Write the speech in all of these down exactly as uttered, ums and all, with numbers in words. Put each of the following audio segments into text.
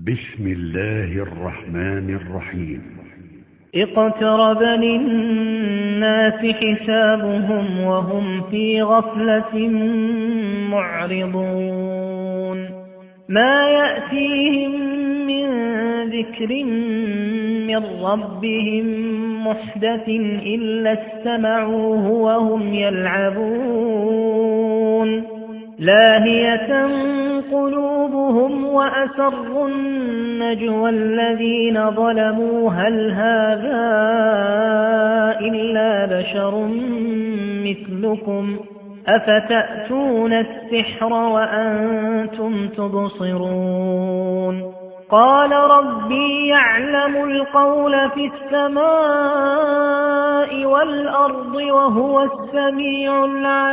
بسم الله الرحمن الرحيم. اقترب للناس حسابهم وهم في غفلة معرضون ما يأتيهم من ذكر من ربهم محدث إلا استمعوه وهم يلعبون لاهية قلوبهم وأسروا النجوى الذين ظلموا هل هذا إلا بشر مثلكم أفتأتون السحر وأنتم تبصرون قال ربي يعلم القول في السماء والأرض وهو السميع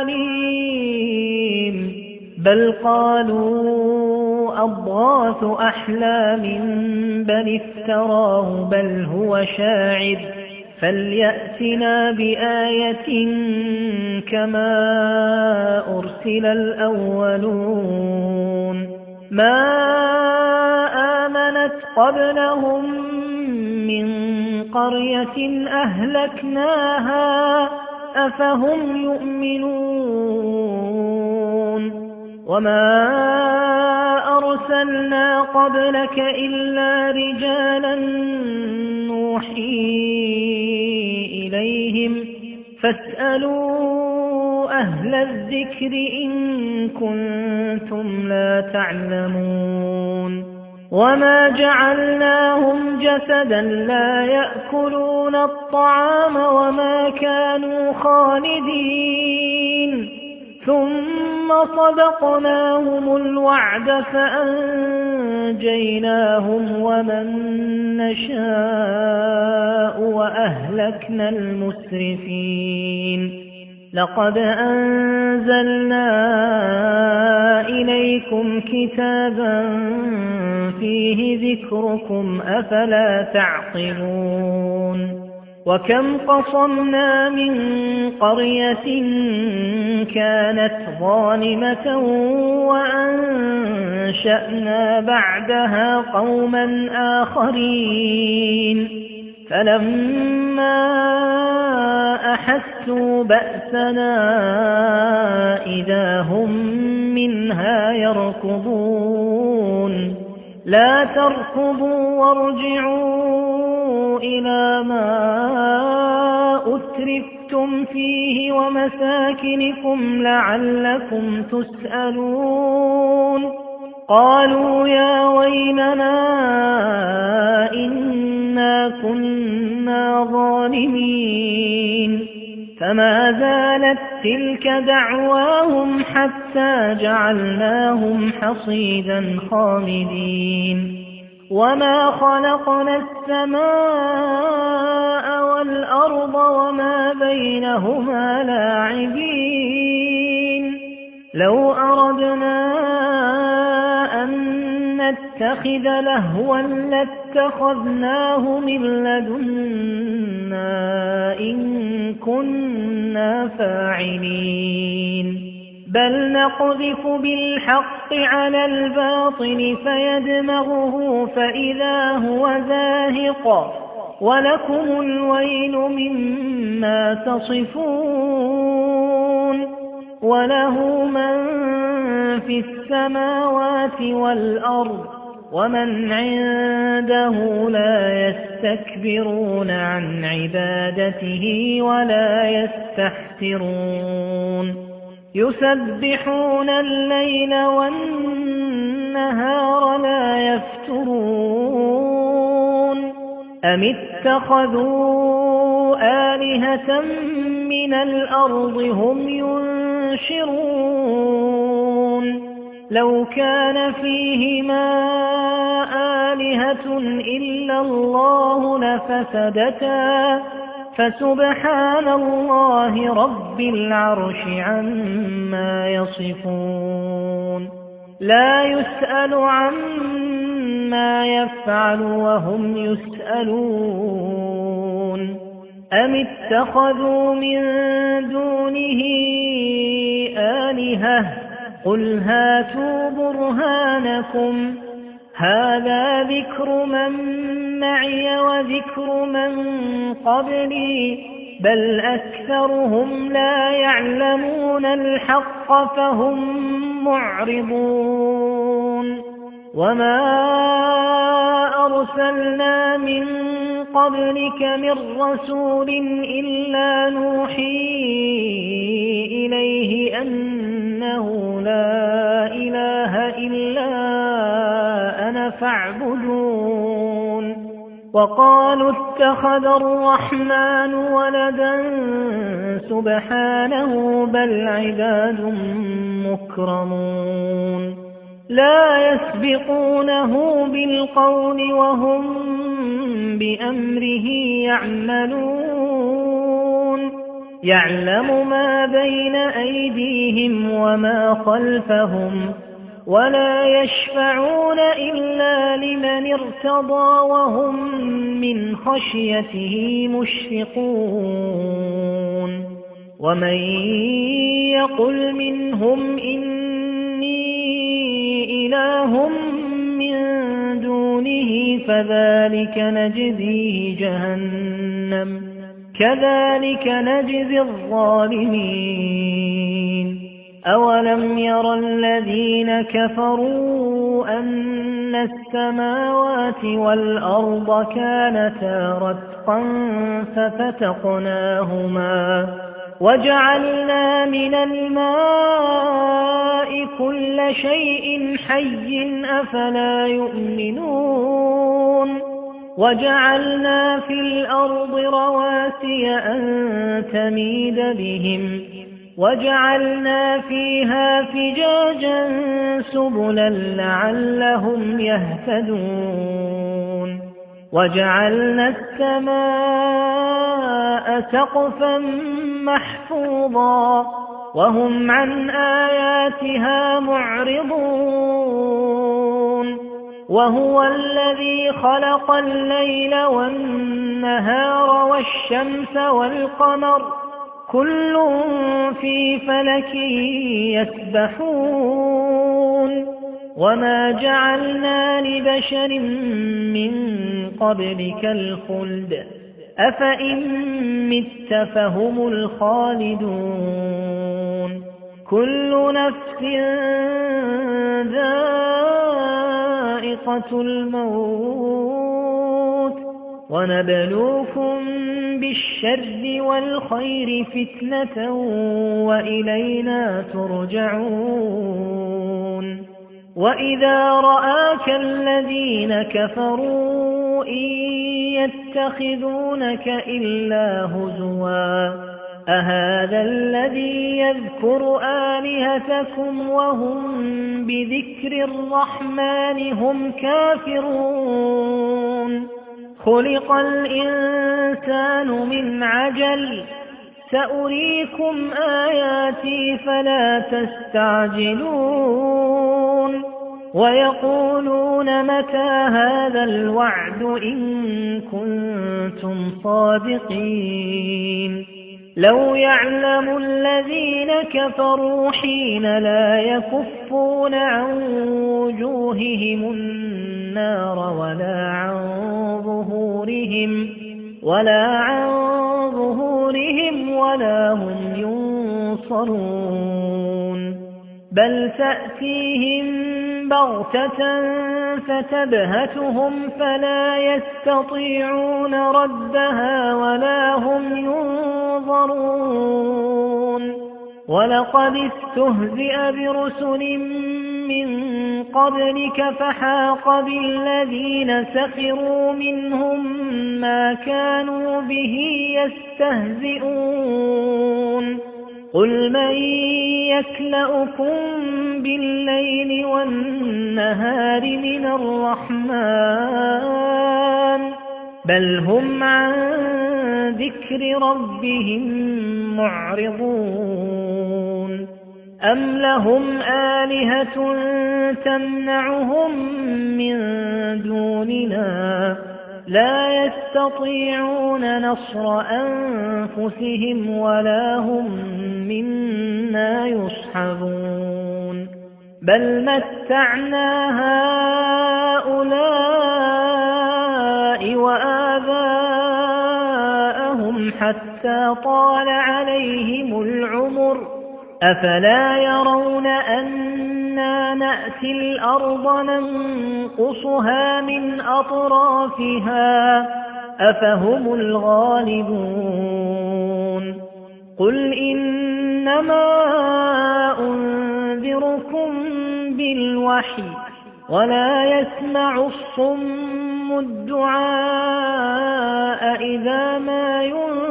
العليم بل قالوا أضغاث أحلام بل افتراه بل هو شاعر فليأتنا بآية كما أرسل الأولون ما آمنت قبلهم من قرية أهلكناها أفهم يؤمنون وما أرسلنا قبلك إلا رجالا نوحي إليهم فاسألوا أهل الذكر إن كنتم لا تعلمون وما جعلناهم جسدا لا يأكلون الطعام وما كانوا خالدين ثم صدقناهم الوعد فأنجيناهم ومن نشاء وأهلكنا المسرفين لقد أنزلنا إليكم كتابا فيه ذكركم أفلا تعقلون وكم قصمنا من قرية كانت ظالمة وأنشأنا بعدها قوما آخرين فلما أحسوا بأسنا إذا هم منها يركضون لا تركضوا وارجعوا إلى ما أترفتم فيه ومساكنكم لعلكم تسألون قالوا يا ويلنا إنا كنا ظالمين فما زالت تلك دعواهم حتى جعلناهم حصيدا خامدين وما خلقنا السماء والأرض وما بينهما لاعبين لو أردنا أن نتخذ لهوا لاتخذناه من لدنا إن كنا فاعلين بل نقذف بالحق على الباطل فيدمغه فإذا هو زاهق ولكم الويل مما تصفون وله من في السماوات والأرض ومن عنده لا يستكبرون عن عبادته ولا يستحسرون يسبحون الليل والنهار لا يفترون أم اتخذوا آلهة من الأرض هم ينشرون لو كان فيهما آلهة إلا الله لفسدتا فسبحان الله رب العرش عما يصفون لا يسأل عما يفعل وهم يسألون أم اتخذوا من دونه آلهة قل هاتوا برهانكم هذا ذكر من معي وذكر من قبلي بل أكثرهم لا يعلمون الحق فهم معرضون وما أرسلنا من قبلك من رسول إلا نوحي إليه أنه لا إله إلا أنا فاعبدون وقالوا اتخذ الرحمن ولدا سبحانه بل عباد مكرمون لا يسبقونه بالقول وهم بأمره يعملون يعلم ما بين أيديهم وما خلفهم ولا يشفعون إلا لمن ارتضى وهم من خشيته مشفقون ومن يقل منهم إني إله من دونه فذلك نجزيه جهنم كذلك نجزي الظالمين أولم ير الذين كفروا أن السماوات والأرض كانتا رتقا ففتقناهما وجعلنا من الماء كل شيء حي أفلا يؤمنون وجعلنا في الأرض رواسي أن تميد بهم وجعلنا فيها فجاجا سبلا لعلهم يهتدون وجعلنا السماء سقفا محفوظا وهم عن آياتها معرضون وهو الذي خلق الليل والنهار والشمس والقمر كل في فلك يسبحون وما جعلنا لبشر من قبلك الخلد أفإن مت فهم الخالدون كل نفس ذائقة الموت ونبلوكم بالشر والخير فتنة وإلينا ترجعون وإذا رآك الذين كفروا إن يتخذونك إلا هزوا أهذا الذي يذكر آلهتكم وهم بذكر الرحمن هم كافرون خلق الإنسان من عجل سأريكم آياتي فلا تستعجلون ويقولون متى هذا الوعد إن كنتم صادقين لو يعلم الذين كفروا حين لا يكفون عن وجوههم النار ولا عن ظهورهم ولا عن ظهورهم ولا هم ينصرون بل تأتيهم بغتة فتبهتهم فلا يستطيعون ردها ولا هم ينظرون ولقد استهزئ برسل من قبلك فحاق بالذين سخروا منهم ما كانوا به يستهزئون قل من يكلؤكم بالليل والنهار من الرحمن بل هم عن ذكر ربهم معرضون أم لهم آلهة تمنعهم من دوننا لا يستطيعون نصر أنفسهم ولا هم منا يصحبون بل متعنا هؤلاء وآباءهم حتى طال عليهم العمر أفلا يرون أنا نأتي الأرض ننقصها من أطرافها أفهم الغالبون قل إنما أنذركم بالوحي ولا يسمع الصم الدعاء إذا ما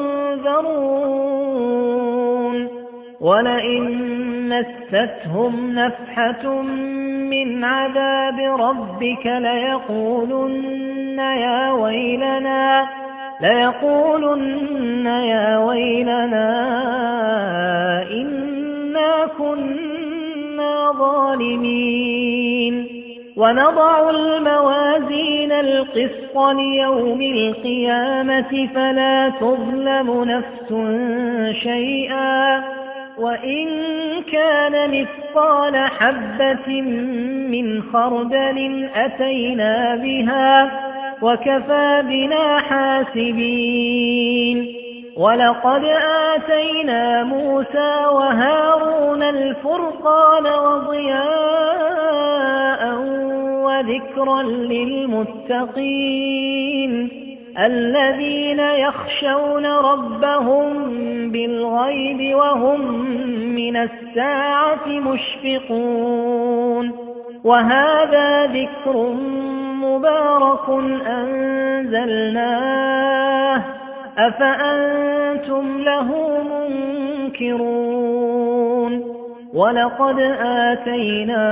ينذرون ولئن مستهم نفحة من عذاب ربك ليقولن يا ويلنا ليقولن يا ويلنا إنا كنا ظالمين ونضع الموازين القسط ليوم القيامة فلا تظلم نفس شيئا وإن كان مثقال حبة من خردل أتينا بها وكفى بنا حاسبين ولقد آتينا موسى وهارون الفرقان وضياء وذكرا للمتقين الذين يخشون ربهم بالغيب وهم من الساعة مشفقون وهذا ذكر مبارك أنزلناه أفأنتم له منكرون ولقد آتينا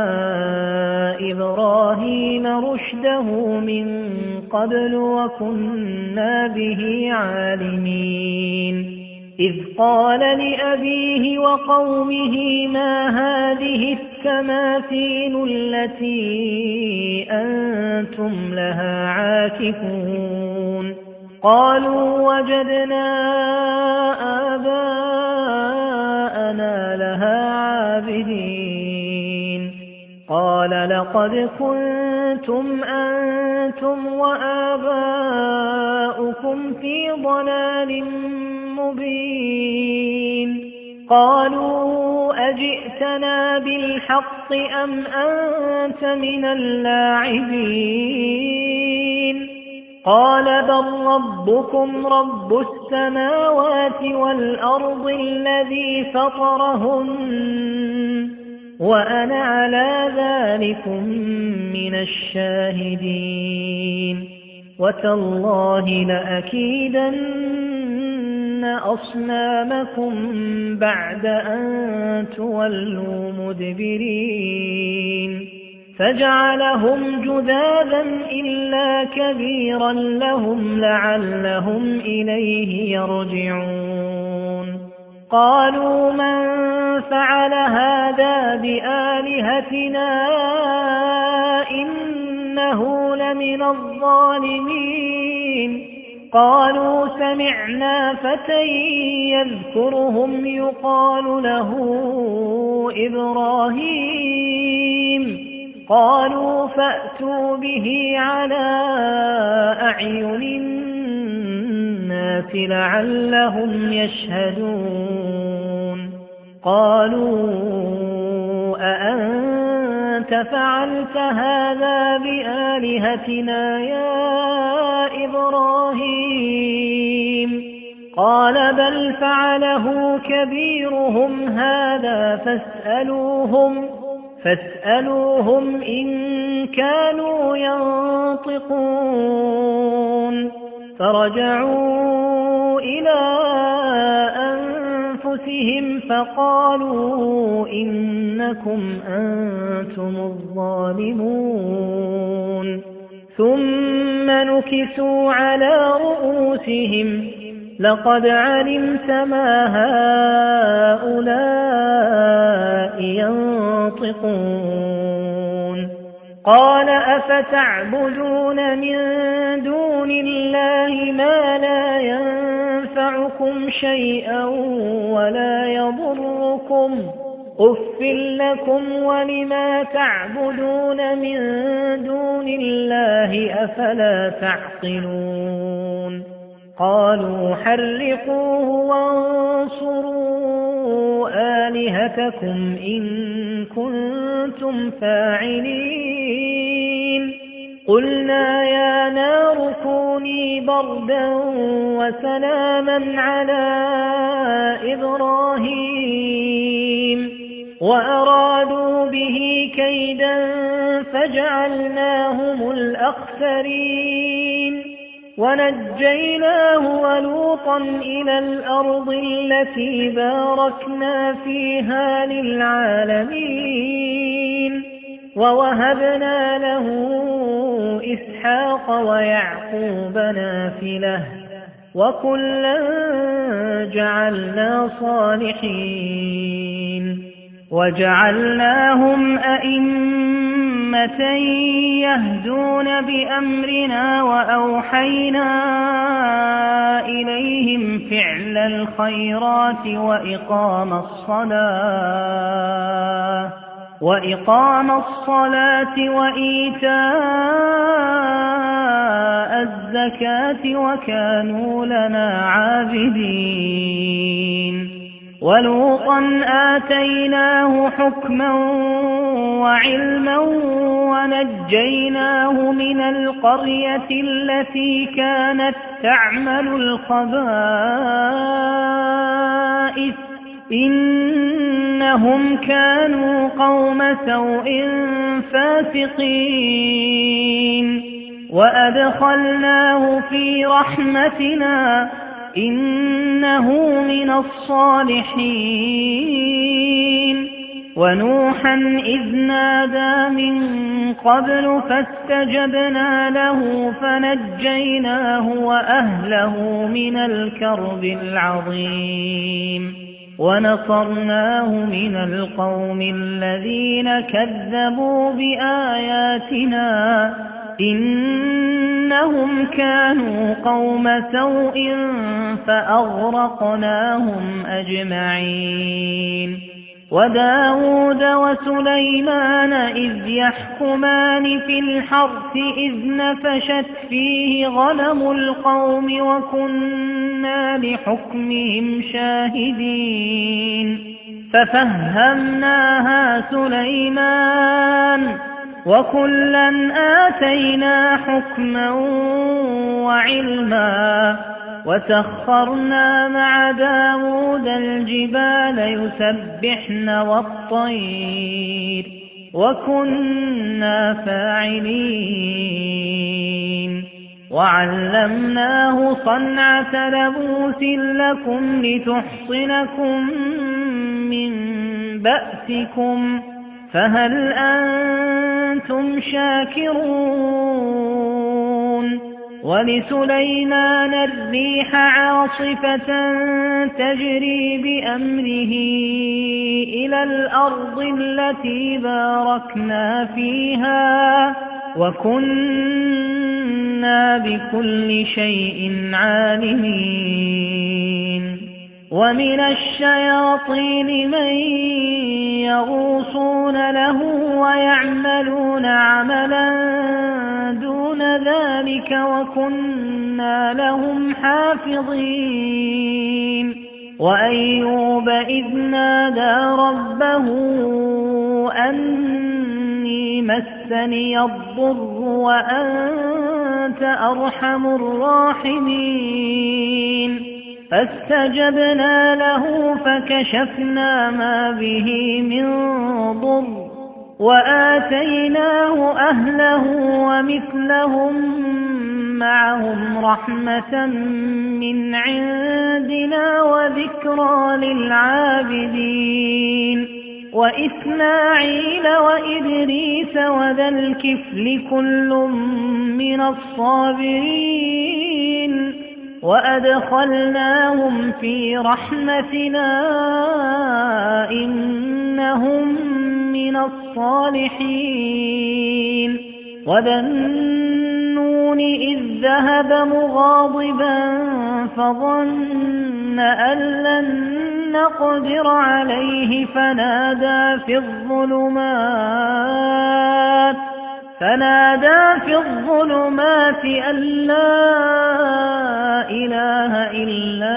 إبراهيم رشده من قبل وكنا به عالمين إذ قال لأبيه وقومه ما هذه التماثيل التي أنتم لها عاكفون قالوا وجدنا آباءنا لها عابدين قال لقد كنتم أنتم وآباؤكم في ضلال مبين قالوا أجئتنا بالحق أم أنت من اللاعبين قال بل ربكم رب السماوات والأرض الذي فطرهن وأنا على ذلكم من الشاهدين وتالله لأكيدن أصنامكم بعد أن تولوا مدبرين فجعلهم جذاذا إلا كبيرا لهم لعلهم إليه يرجعون قالوا من فعل هذا بآلهتنا إنه لمن الظالمين قالوا سمعنا فتى يذكرهم يقال له إبراهيم قالوا فأتوا به على أعين الناس لعلهم يشهدون قالوا أأنت فعلت هذا بآلهتنا يا إبراهيم قال بل فعله كبيرهم هذا فاسألوهم فاسألوهم إن كانوا ينطقون فرجعوا إلى أنفسهم فقالوا إنكم أنتم الظالمون ثم نكسوا على رؤوسهم لقد علمت ما هؤلاء ينطقون قال أفتعبدون من دون الله ما لا ينفعكم شيئا ولا يضركم أف لكم ولما تعبدون من دون الله أفلا تعقلون قالوا حرقوه وانصروا آلهتكم إن كنتم فاعلين قلنا يا نار كوني بردا وسلاما على إبراهيم وأرادوا به كيدا فجعلناهم الأخسرين ونجيناه ولوطا إلى الأرض التي باركنا فيها للعالمين ووهبنا له إسحاق ويعقوب نافلة وكلا جعلنا صالحين وجعلناهم أئمة يهدون بأمرنا وأوحينا إليهم فعل الخيرات وإقام الصلاة وإقام الصلاة وإيتاء الزكاة وكانوا لنا عابدين ولوطا آتيناه حكما وعلما ونجيناه من القرية التي كانت تعمل الخبائث إنهم كانوا قوم سوء فاسقين وأدخلناه في رحمتنا إنه من الصالحين ونوحا إذ نادى من قبل فاستجبنا له فنجيناه وأهله من الكرب العظيم ونصرناه من القوم الذين كذبوا بآياتنا إنهم كانوا قوم سوء فأغرقناهم أجمعين وداود وسليمان إذ يحكمان في الحرث إذ نفشت فيه غنم القوم وكنا لحكمهم شاهدين ففهمناها سليمان وكلا آتينا حكما وعلما وسخرنا مع داود الجبال يسبحن والطير وكنا فاعلين وعلمناه صنعة لبوس لكم لتحصنكم من بأسكم فهل أنتم شاكرون ولسليمان الريح عاصفة تجري بأمره إلى الأرض التي باركنا فيها وكنا بكل شيء عالمين ومن الشياطين من يغوصون له ويعملون عملا دون ذلك وكنا لهم حافظين وأيوب إذ نادى ربه أني مسني الضر وأنت أرحم الراحمين فاستجبنا له فكشفنا ما به من ضر وآتيناه أهله ومثلهم معهم رحمة من عندنا وذكرى للعابدين وإسماعيل وإدريس وذا الكفل كل من الصابرين وأدخلناهم في رحمتنا إنهم من الصالحين وذا النون إذ ذهب مغاضبا فظن أن لن نقدر عليه فنادى في الظلمات فنادى في الظلمات أن لا إله إلا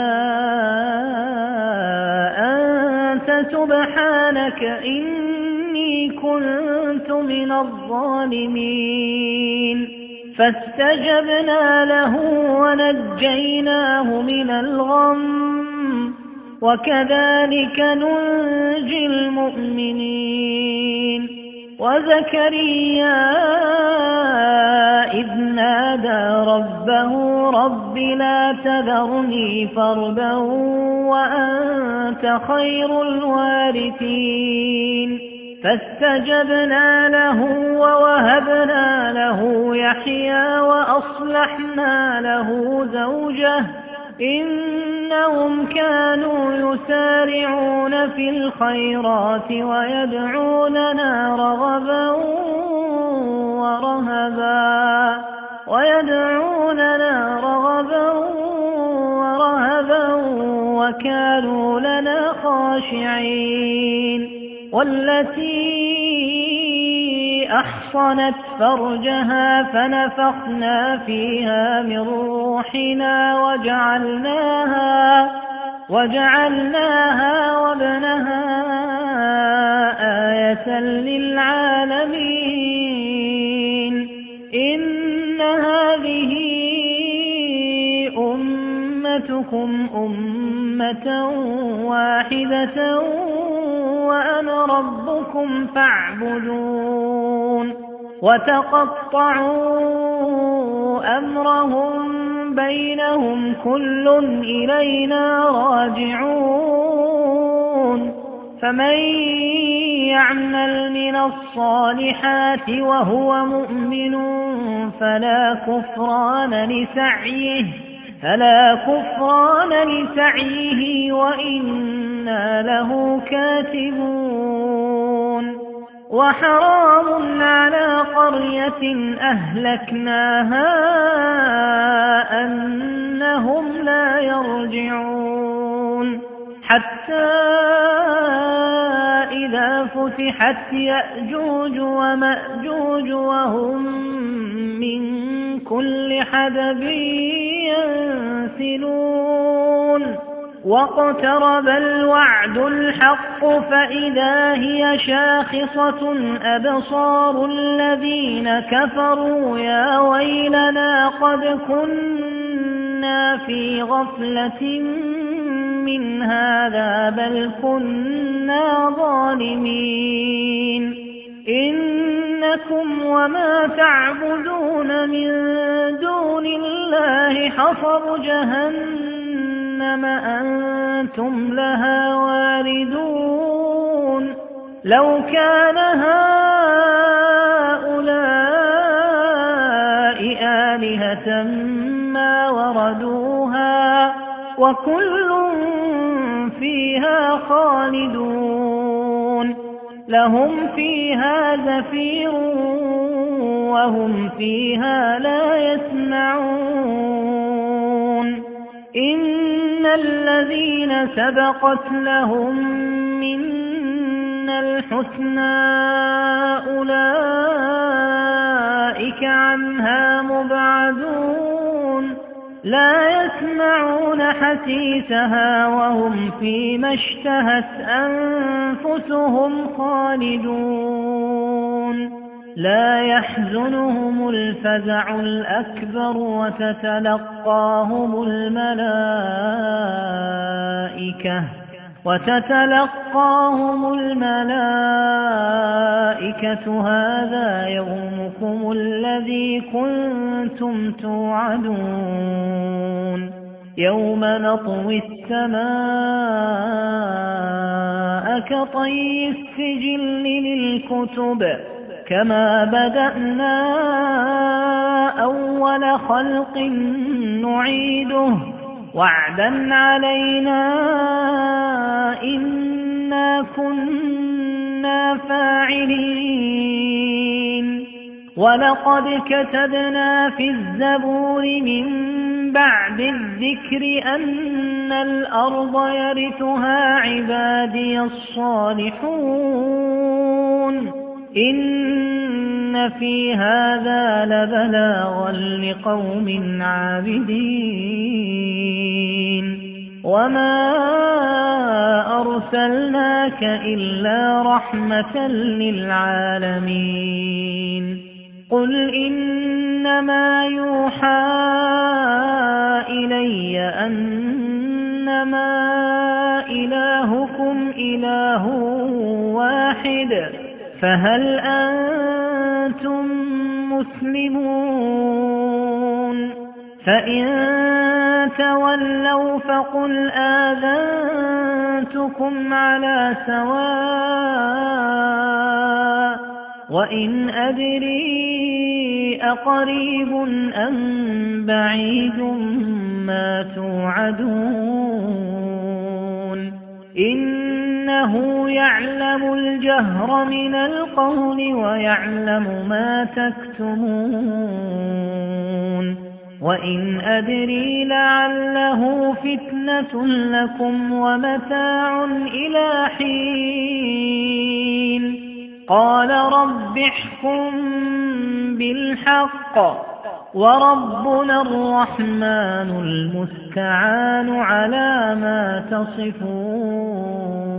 أنت سبحانك إني كنت من الظالمين فاستجبنا له ونجيناه من الغم وكذلك ننجي المؤمنين وزكريا إذ نادى ربه رب لا تذرني فردا وأنت خير الوارثين فاستجبنا له ووهبنا له يحيى وأصلحنا له زوجه إنهم كانوا يسارعون في الخيرات ويدعوننا رغبا ورهبا ويدعوننا رغبا ورهبا وكانوا لنا خاشعين والتي أحصنت فرجها فنفخنا فيها من روحنا وجعلناها وجعلناها وابنها آية للعالمين إن هذه أمتكم أمة واحدة وأنا ربكم فاعبدون وتقطعوا أمرهم بينهم كل إلينا راجعون فمن يعمل من الصالحات وهو مؤمن فلا كفران لسعيه فلا كفران لسعيه وإنا له كاتبون وحرام على قرية أهلكناها أنهم لا يرجعون حتى إذا فتحت يأجوج ومأجوج وهم من كل حدب ينسلون واقترب الوعد الحق فإذا هي شاخصة أبصار الذين كفروا يا ويلنا قد كنا في غفلة من هذا بل كنا ظالمين إنكم وما تعبدون من دون الله حصب جهنم أنتم لها واردون لو كان هؤلاء آلهة ما وردوها وكل فيها خالدون لهم فيها زفير وهم فيها لا يسمعون إن الذين سبقت لهم منا الحسنى أولئك عنها مبعدون لا يسمعون حسيسها وهم فيما اشتهت أنفسهم خالدون لا يحزنهم الفزع الأكبر وتتلقاهم الملائكة وتتلقاهم الملائكة هذا يومكم الذي كنتم توعدون يوم نطوي السماء كطي السجل للكتب كما بدأنا أول خلق نعيده وعدا علينا إنا كنا فاعلين ولقد كتبنا في الزبور من بعد الذكر أن الأرض يرثها عبادي الصالحون إن في هذا لبلاغا لقوم عابدين وما أرسلناك إلا رحمة للعالمين قل إنما يوحى إلي أنما إلهكم إله واحد فهل أنتم مسلمون فإن تولوا فقل آذنتكم على سواء وإن أدري أقريب أم بعيد ما توعدون إنه يعلم الجهر من القول ويعلم ما تكتمون وإن أدري لعله فتنة لكم ومتاع إلى حين قال رب احكم بالحق وربنا الرحمن المستعان على ما تصفون.